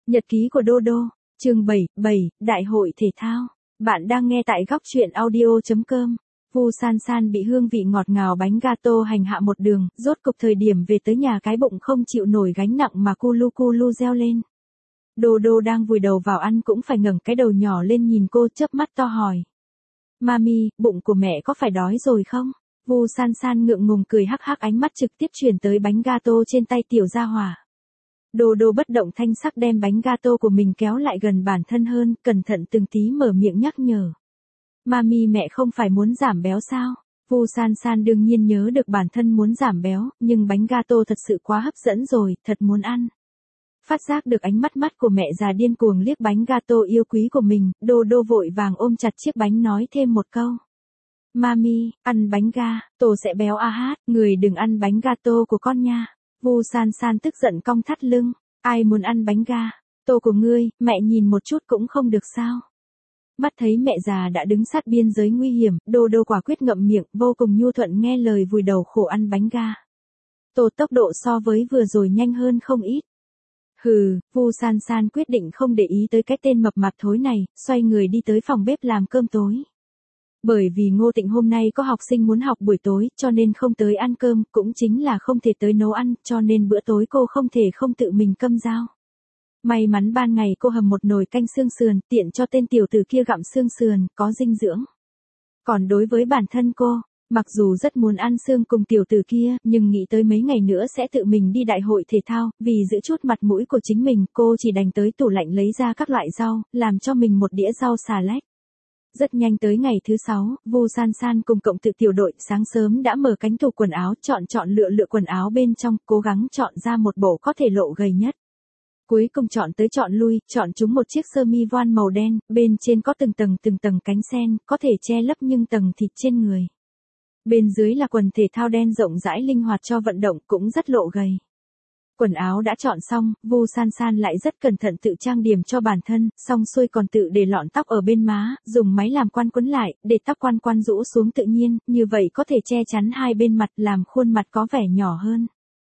Nhật ký của Đô Đô, chương 7, Đại hội thể thao. Bạn đang nghe tại góc truyện audio.com. Vu San San bị hương vị ngọt ngào bánh gato hành hạ một đường, rốt cục thời điểm về tới nhà cái bụng không chịu nổi gánh nặng mà cu lu reo lên. Đô Đô đang vùi đầu vào ăn cũng phải ngẩng cái đầu nhỏ lên nhìn cô, chớp mắt to hỏi. Mami, bụng của mẹ có phải đói rồi không? Vu San San ngượng ngùng cười hắc hắc, ánh mắt trực tiếp chuyển tới bánh gato trên tay tiểu gia hỏa. Đô Đô bất động thanh sắc đem bánh gato của mình kéo lại gần bản thân hơn, cẩn thận từng tí mở miệng nhắc nhở. Mami, mẹ không phải muốn giảm béo sao? Vu San San đương nhiên nhớ được bản thân muốn giảm béo, nhưng bánh gato thật sự quá hấp dẫn rồi, thật muốn ăn. Phát giác được ánh mắt của mẹ già điên cuồng liếc bánh gato yêu quý của mình, Đô Đô vội vàng ôm chặt chiếc bánh nói thêm một câu. Mami, ăn bánh gato sẽ béo a hát, người đừng ăn bánh gato của con nha. Vu San San tức giận cong thắt lưng, ai muốn ăn bánh gato của ngươi, mẹ nhìn một chút cũng không được sao? Mắt thấy mẹ già đã đứng sát biên giới nguy hiểm, Đô Đô quả quyết ngậm miệng, vô cùng nhu thuận nghe lời vùi đầu khổ ăn bánh gato, tốc độ so với vừa rồi nhanh hơn không ít. Hừ, Vu San San quyết định không để ý tới cái tên mập mạp thối này, xoay người đi tới phòng bếp làm cơm tối. Bởi vì Ngô Tịnh hôm nay có học sinh muốn học buổi tối, cho nên không tới ăn cơm, cũng chính là không thể tới nấu ăn, cho nên bữa tối cô không thể không tự mình câm dao. May mắn ban ngày cô hầm một nồi canh xương sườn, tiện cho tên tiểu tử kia gặm xương sườn, có dinh dưỡng. Còn đối với bản thân cô, mặc dù rất muốn ăn xương cùng tiểu tử kia, nhưng nghĩ tới mấy ngày nữa sẽ tự mình đi đại hội thể thao, vì giữ chút mặt mũi của chính mình, cô chỉ đành tới tủ lạnh lấy ra các loại rau, làm cho mình một đĩa rau xà lách. Rất nhanh tới ngày thứ 6, Vu San San cùng cộng tự tiểu đội sáng sớm đã mở cánh tủ quần áo, chọn lựa quần áo bên trong, cố gắng chọn ra một bộ có thể lộ gầy nhất. Cuối cùng chọn tới chọn lui, chọn chúng một chiếc sơ mi voan màu đen, bên trên có từng tầng cánh sen, có thể che lấp nhưng tầng thịt trên người. Bên dưới là quần thể thao đen rộng rãi linh hoạt cho vận động, cũng rất lộ gầy. Quần áo đã chọn xong, Vu San San lại rất cẩn thận tự trang điểm cho bản thân, xong xuôi còn tự để lọn tóc ở bên má, dùng máy làm quan quấn lại, để tóc quan rũ xuống tự nhiên, như vậy có thể che chắn hai bên mặt, làm khuôn mặt có vẻ nhỏ hơn.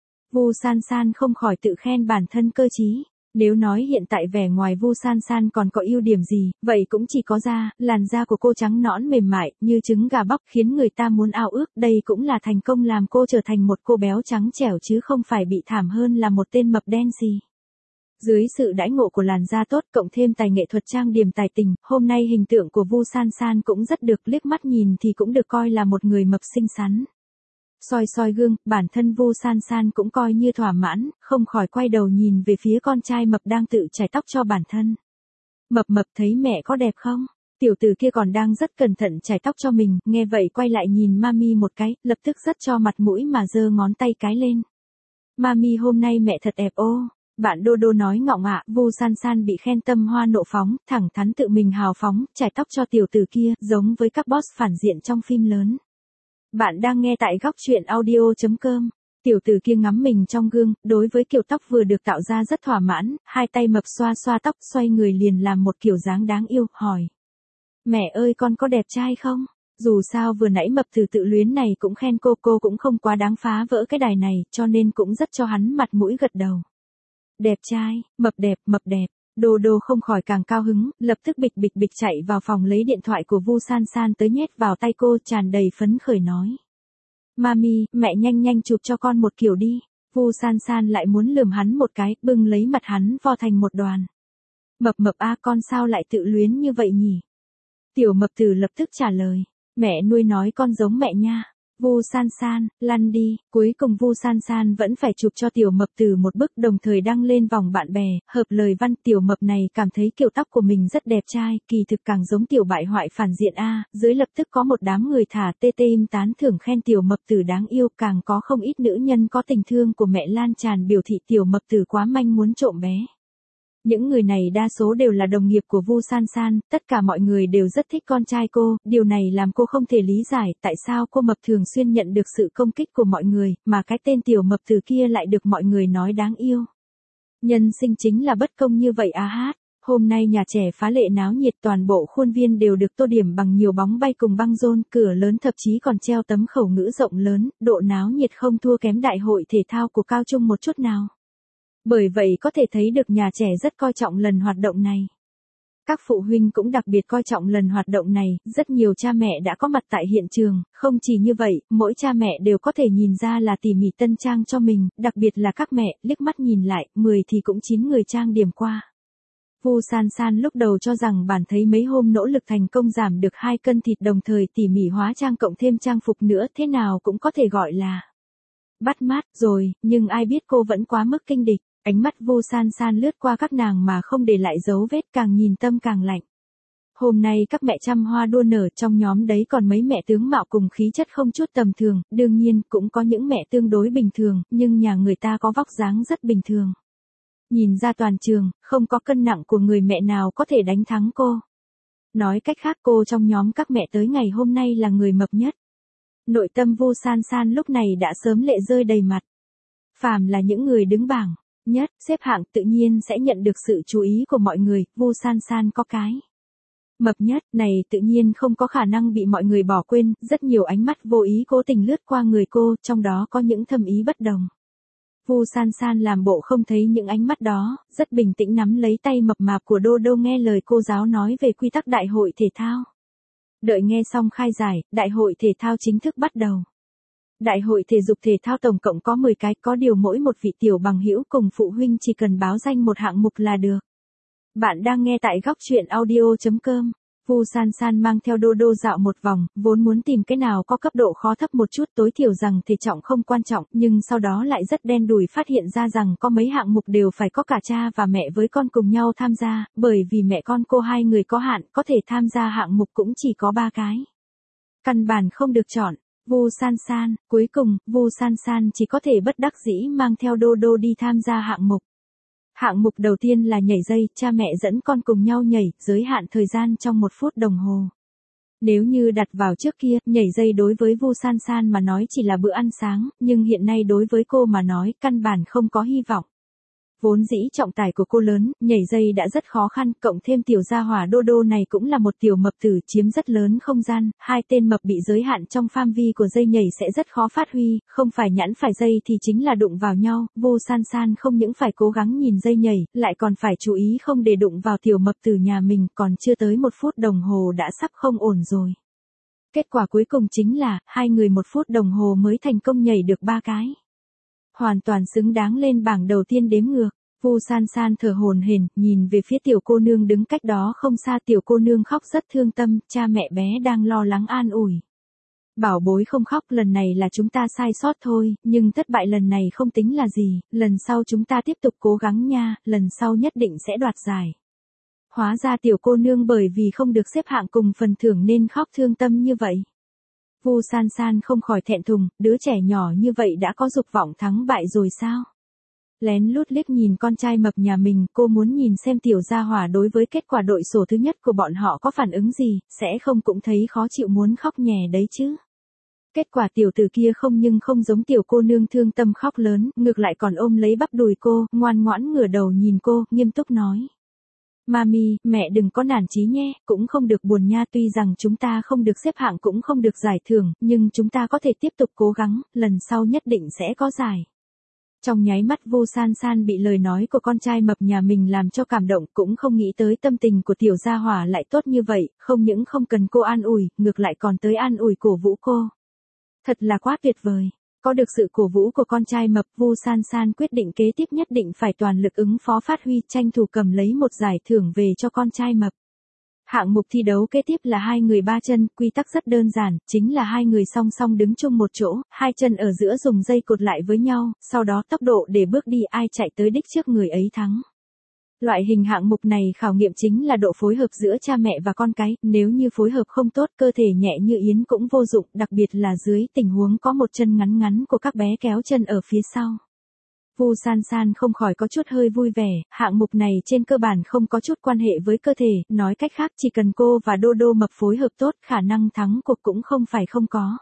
Vu San San không khỏi tự khen bản thân cơ trí. Nếu nói hiện tại vẻ ngoài Vu San San còn có ưu điểm gì, vậy cũng chỉ có da, làn da của cô trắng nõn mềm mại, như trứng gà bóc khiến người ta muốn ao ước, đây cũng là thành công làm cô trở thành một cô béo trắng trẻo chứ không phải bị thảm hơn là một tên mập đen gì. Dưới sự đãi ngộ của làn da tốt cộng thêm tài nghệ thuật trang điểm tài tình, hôm nay hình tượng của Vu San San cũng rất được, liếc mắt nhìn thì cũng được coi là một người mập xinh xắn. Soi gương, bản thân Vu San San cũng coi như thỏa mãn, không khỏi quay đầu nhìn về phía con trai mập đang tự chải tóc cho bản thân. Mập thấy mẹ có đẹp không? Tiểu tử kia còn đang rất cẩn thận chải tóc cho mình, nghe vậy quay lại nhìn Mami một cái, lập tức rất cho mặt mũi mà giơ ngón tay cái lên. Mami hôm nay mẹ thật đẹp ô. Bạn Đô Đô nói ngọng ạ, Vu San San bị khen tâm hoa nộ phóng, thẳng thắn tự mình hào phóng, chải tóc cho tiểu tử kia, giống với các boss phản diện trong phim lớn. Bạn đang nghe tại góc truyện audio.com. Tiểu tử kia ngắm mình trong gương, đối với kiểu tóc vừa được tạo ra rất thỏa mãn, hai tay mập xoa tóc, xoay người liền làm một kiểu dáng đáng yêu, hỏi. Mẹ ơi, con có đẹp trai không? Dù sao vừa nãy mập từ tự luyến này cũng khen cô cũng không quá đáng phá vỡ cái đài này, cho nên cũng rất cho hắn mặt mũi gật đầu. Đẹp trai, mập đẹp. Đô Đô không khỏi càng cao hứng, lập tức bịch chạy vào phòng lấy điện thoại của Vu San San tới nhét vào tay cô, tràn đầy phấn khởi nói. Mami, mẹ nhanh chụp cho con một kiểu đi. Vu San San lại muốn lườm hắn một cái, bưng lấy mặt hắn vo thành một đoàn. Mập a, con sao lại tự luyến như vậy nhỉ? Tiểu mập tử lập tức trả lời. Mẹ nuôi nói con giống mẹ nha. Vu San San, lăn đi. Cuối cùng Vu San San vẫn phải chụp cho tiểu mập tử một bức, đồng thời đăng lên vòng bạn bè, hợp lời văn. Tiểu mập này cảm thấy kiểu tóc của mình rất đẹp trai, kỳ thực càng giống tiểu bại hoại phản diện a. Dưới lập tức có một đám người thả tê im tán thưởng khen tiểu mập tử đáng yêu, càng có không ít nữ nhân có tình thương của mẹ lan tràn biểu thị tiểu mập tử quá manh muốn trộm bé. Những người này đa số đều là đồng nghiệp của Vu San San, tất cả mọi người đều rất thích con trai cô, điều này làm cô không thể lý giải tại sao cô mập thường xuyên nhận được sự công kích của mọi người, mà cái tên tiểu mập từ kia lại được mọi người nói đáng yêu. Nhân sinh chính là bất công như vậy á hát. Hôm nay nhà trẻ phá lệ náo nhiệt, toàn bộ khuôn viên đều được tô điểm bằng nhiều bóng bay cùng băng rôn, cửa lớn thậm chí còn treo tấm khẩu ngữ rộng lớn, độ náo nhiệt không thua kém đại hội thể thao của cao trung một chút nào. Bởi vậy có thể thấy được nhà trẻ rất coi trọng lần hoạt động này. Các phụ huynh cũng đặc biệt coi trọng lần hoạt động này, rất nhiều cha mẹ đã có mặt tại hiện trường, không chỉ như vậy, mỗi cha mẹ đều có thể nhìn ra là tỉ mỉ tân trang cho mình, đặc biệt là các mẹ, liếc mắt nhìn lại, 10 thì cũng 9 người trang điểm qua. Vu San San lúc đầu cho rằng bản thấy mấy hôm nỗ lực thành công giảm được 2 cân thịt đồng thời tỉ mỉ hóa trang cộng thêm trang phục nữa thế nào cũng có thể gọi là bắt mắt rồi, nhưng ai biết cô vẫn quá mức kinh địch. Ánh mắt Vu San San lướt qua các nàng mà không để lại dấu vết, càng nhìn tâm càng lạnh. Hôm nay các mẹ trăm hoa đua nở, trong nhóm đấy còn mấy mẹ tướng mạo cùng khí chất không chút tầm thường, đương nhiên cũng có những mẹ tương đối bình thường, nhưng nhà người ta có vóc dáng rất bình thường. Nhìn ra toàn trường, không có cân nặng của người mẹ nào có thể đánh thắng cô. Nói cách khác cô trong nhóm các mẹ tới ngày hôm nay là người mập nhất. Nội tâm Vu San San lúc này đã sớm lệ rơi đầy mặt. Phàm là những người đứng bảng nhất, xếp hạng tự nhiên sẽ nhận được sự chú ý của mọi người, Vu San San có cái mập nhất này tự nhiên không có khả năng bị mọi người bỏ quên, rất nhiều ánh mắt vô ý cố tình lướt qua người cô, trong đó có những thâm ý bất đồng. Vu San San làm bộ không thấy những ánh mắt đó, rất bình tĩnh nắm lấy tay mập mạp của Đô Đô nghe lời cô giáo nói về quy tắc đại hội thể thao. Đợi nghe xong khai giải, đại hội thể thao chính thức bắt đầu. Đại hội thể dục thể thao tổng cộng có 10 cái, có điều mỗi một vị tiểu bằng hữu cùng phụ huynh chỉ cần báo danh một hạng mục là được. Bạn đang nghe tại góc truyện audio.com. Vu San San mang theo Đô Đô dạo một vòng, vốn muốn tìm cái nào có cấp độ khó thấp một chút, tối thiểu rằng thể trọng không quan trọng, nhưng sau đó lại rất đen đủi phát hiện ra rằng có mấy hạng mục đều phải có cả cha và mẹ với con cùng nhau tham gia, bởi vì mẹ con cô hai người có hạn, có thể tham gia hạng mục cũng chỉ có 3 cái. Căn bản không được chọn. Vu San San, cuối cùng, Vu San San chỉ có thể bất đắc dĩ mang theo Đô Đô đi tham gia hạng mục. Hạng mục đầu tiên là nhảy dây, cha mẹ dẫn con cùng nhau nhảy, giới hạn thời gian trong 1 phút đồng hồ. Nếu như đặt vào trước kia, nhảy dây đối với Vu San San mà nói chỉ là bữa ăn sáng, nhưng hiện nay đối với cô mà nói, căn bản không có hy vọng. Vốn dĩ trọng tải của cô lớn, nhảy dây đã rất khó khăn, cộng thêm tiểu gia hỏa Đô Đô này cũng là một tiểu mập tử chiếm rất lớn không gian, hai tên mập bị giới hạn trong phạm vi của dây nhảy sẽ rất khó phát huy, không phải nhẵn phải dây thì chính là đụng vào nhau, Vu San San không những phải cố gắng nhìn dây nhảy, lại còn phải chú ý không để đụng vào tiểu mập tử nhà mình, còn chưa tới 1 phút đồng hồ đã sắp không ổn rồi. Kết quả cuối cùng chính là, hai người 1 phút đồng hồ mới thành công nhảy được 3 cái. Hoàn toàn xứng đáng lên bảng đầu tiên đếm ngược. Vu San San thở hổn hển, nhìn về phía tiểu cô nương đứng cách đó không xa, tiểu cô nương khóc rất thương tâm, cha mẹ bé đang lo lắng an ủi. Bảo bối không khóc, lần này là chúng ta sai sót thôi, nhưng thất bại lần này không tính là gì, lần sau chúng ta tiếp tục cố gắng nha, lần sau nhất định sẽ đoạt giải. Hóa ra tiểu cô nương bởi vì không được xếp hạng cùng phần thưởng nên khóc thương tâm như vậy. Vu San San không khỏi thẹn thùng, đứa trẻ nhỏ như vậy đã có dục vọng thắng bại rồi sao? Lén lút liếc nhìn con trai mập nhà mình, cô muốn nhìn xem tiểu gia hỏa đối với kết quả đội sổ thứ nhất của bọn họ có phản ứng gì, sẽ không cũng thấy khó chịu muốn khóc nhè đấy chứ. Kết quả tiểu tử kia không, nhưng không giống tiểu cô nương thương tâm khóc lớn, ngược lại còn ôm lấy bắp đùi cô, ngoan ngoãn ngửa đầu nhìn cô, nghiêm túc nói. Mami, mẹ đừng có nản chí nhé, cũng không được buồn nha, tuy rằng chúng ta không được xếp hạng cũng không được giải thưởng, nhưng chúng ta có thể tiếp tục cố gắng, lần sau nhất định sẽ có giải. Trong nháy mắt Vu San San bị lời nói của con trai mập nhà mình làm cho cảm động, cũng không nghĩ tới tâm tình của tiểu gia hỏa lại tốt như vậy, không những không cần cô an ủi, ngược lại còn tới an ủi cổ vũ cô. Thật là quá tuyệt vời. Có được sự cổ vũ của con trai mập, Vu San San quyết định kế tiếp nhất định phải toàn lực ứng phó phát huy, tranh thủ cầm lấy một giải thưởng về cho con trai mập. Hạng mục thi đấu kế tiếp là 2 người 3 chân, quy tắc rất đơn giản, chính là 2 người song song đứng chung một chỗ, 2 chân ở giữa dùng dây cột lại với nhau, sau đó tốc độ để bước đi, ai chạy tới đích trước người ấy thắng. Loại hình hạng mục này khảo nghiệm chính là độ phối hợp giữa cha mẹ và con cái, nếu như phối hợp không tốt, cơ thể nhẹ như yến cũng vô dụng, đặc biệt là dưới tình huống có một chân ngắn ngắn của các bé kéo chân ở phía sau. Vu San San không khỏi có chút hơi vui vẻ, hạng mục này trên cơ bản không có chút quan hệ với cơ thể, nói cách khác chỉ cần cô và Đô Đô mập phối hợp tốt, khả năng thắng cuộc cũng không phải không có.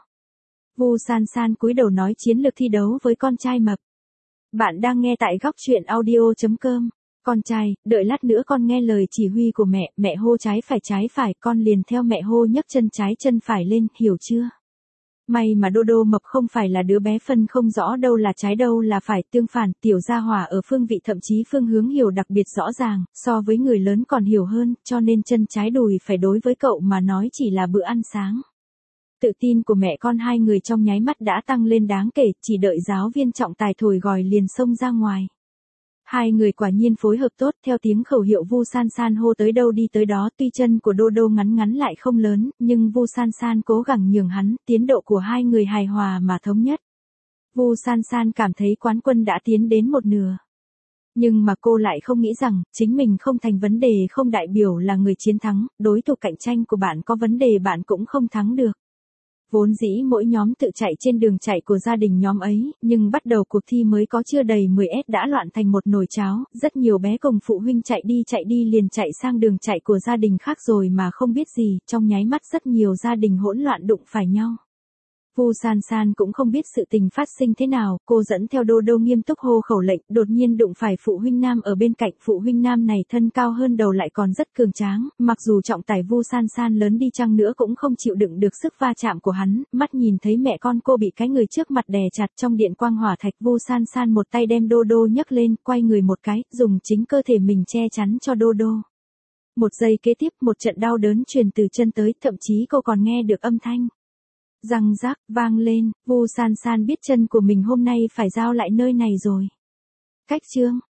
Vu San San cúi đầu nói chiến lược thi đấu với con trai mập. Bạn đang nghe tại góc truyện audio.com. Con trai, đợi lát nữa con nghe lời chỉ huy của mẹ hô trái phải, con liền theo mẹ hô nhấc chân trái chân phải lên, hiểu chưa? May mà Đô Đô mập không phải là đứa bé phân không rõ đâu là trái đâu là phải, tương phản, tiểu gia hỏa ở phương vị thậm chí phương hướng hiểu đặc biệt rõ ràng, so với người lớn còn hiểu hơn, cho nên chân trái đùi phải đối với cậu mà nói chỉ là bữa ăn sáng. Tự tin của mẹ con hai người trong nháy mắt đã tăng lên đáng kể, chỉ đợi giáo viên trọng tài thổi còi liền xông ra ngoài. Hai người quả nhiên phối hợp tốt, theo tiếng khẩu hiệu Vu San San hô tới đâu đi tới đó, tuy chân của Đô Đô ngắn ngắn lại không lớn, nhưng Vu San San cố gắng nhường hắn, tiến độ của hai người hài hòa mà thống nhất. Vu San San cảm thấy quán quân đã tiến đến một nửa. Nhưng mà cô lại không nghĩ rằng, chính mình không thành vấn đề không đại biểu là người chiến thắng, đối thủ cạnh tranh của bạn có vấn đề bạn cũng không thắng được. Vốn dĩ mỗi nhóm tự chạy trên đường chạy của gia đình nhóm ấy, nhưng bắt đầu cuộc thi mới có chưa đầy 10S đã loạn thành một nồi cháo, rất nhiều bé cùng phụ huynh chạy đi liền chạy sang đường chạy của gia đình khác rồi mà không biết gì, trong nháy mắt rất nhiều gia đình hỗn loạn đụng phải nhau. Vu San San cũng không biết sự tình phát sinh thế nào, cô dẫn theo Đô Đô nghiêm túc hô khẩu lệnh, đột nhiên đụng phải phụ huynh nam ở bên cạnh, phụ huynh nam này thân cao hơn đầu lại còn rất cường tráng, mặc dù trọng tải Vu San San lớn đi chăng nữa cũng không chịu đựng được sức va chạm của hắn, mắt nhìn thấy mẹ con cô bị cái người trước mặt đè chặt trong điện quang hỏa thạch, Vu San San một tay đem Đô Đô nhấc lên, quay người một cái, dùng chính cơ thể mình che chắn cho Đô Đô. Một giây kế tiếp, một trận đau đớn truyền từ chân tới, thậm chí cô còn nghe được âm thanh răng rác vang lên, Vu San San biết chân của mình hôm nay phải giao lại nơi này rồi. Cách chương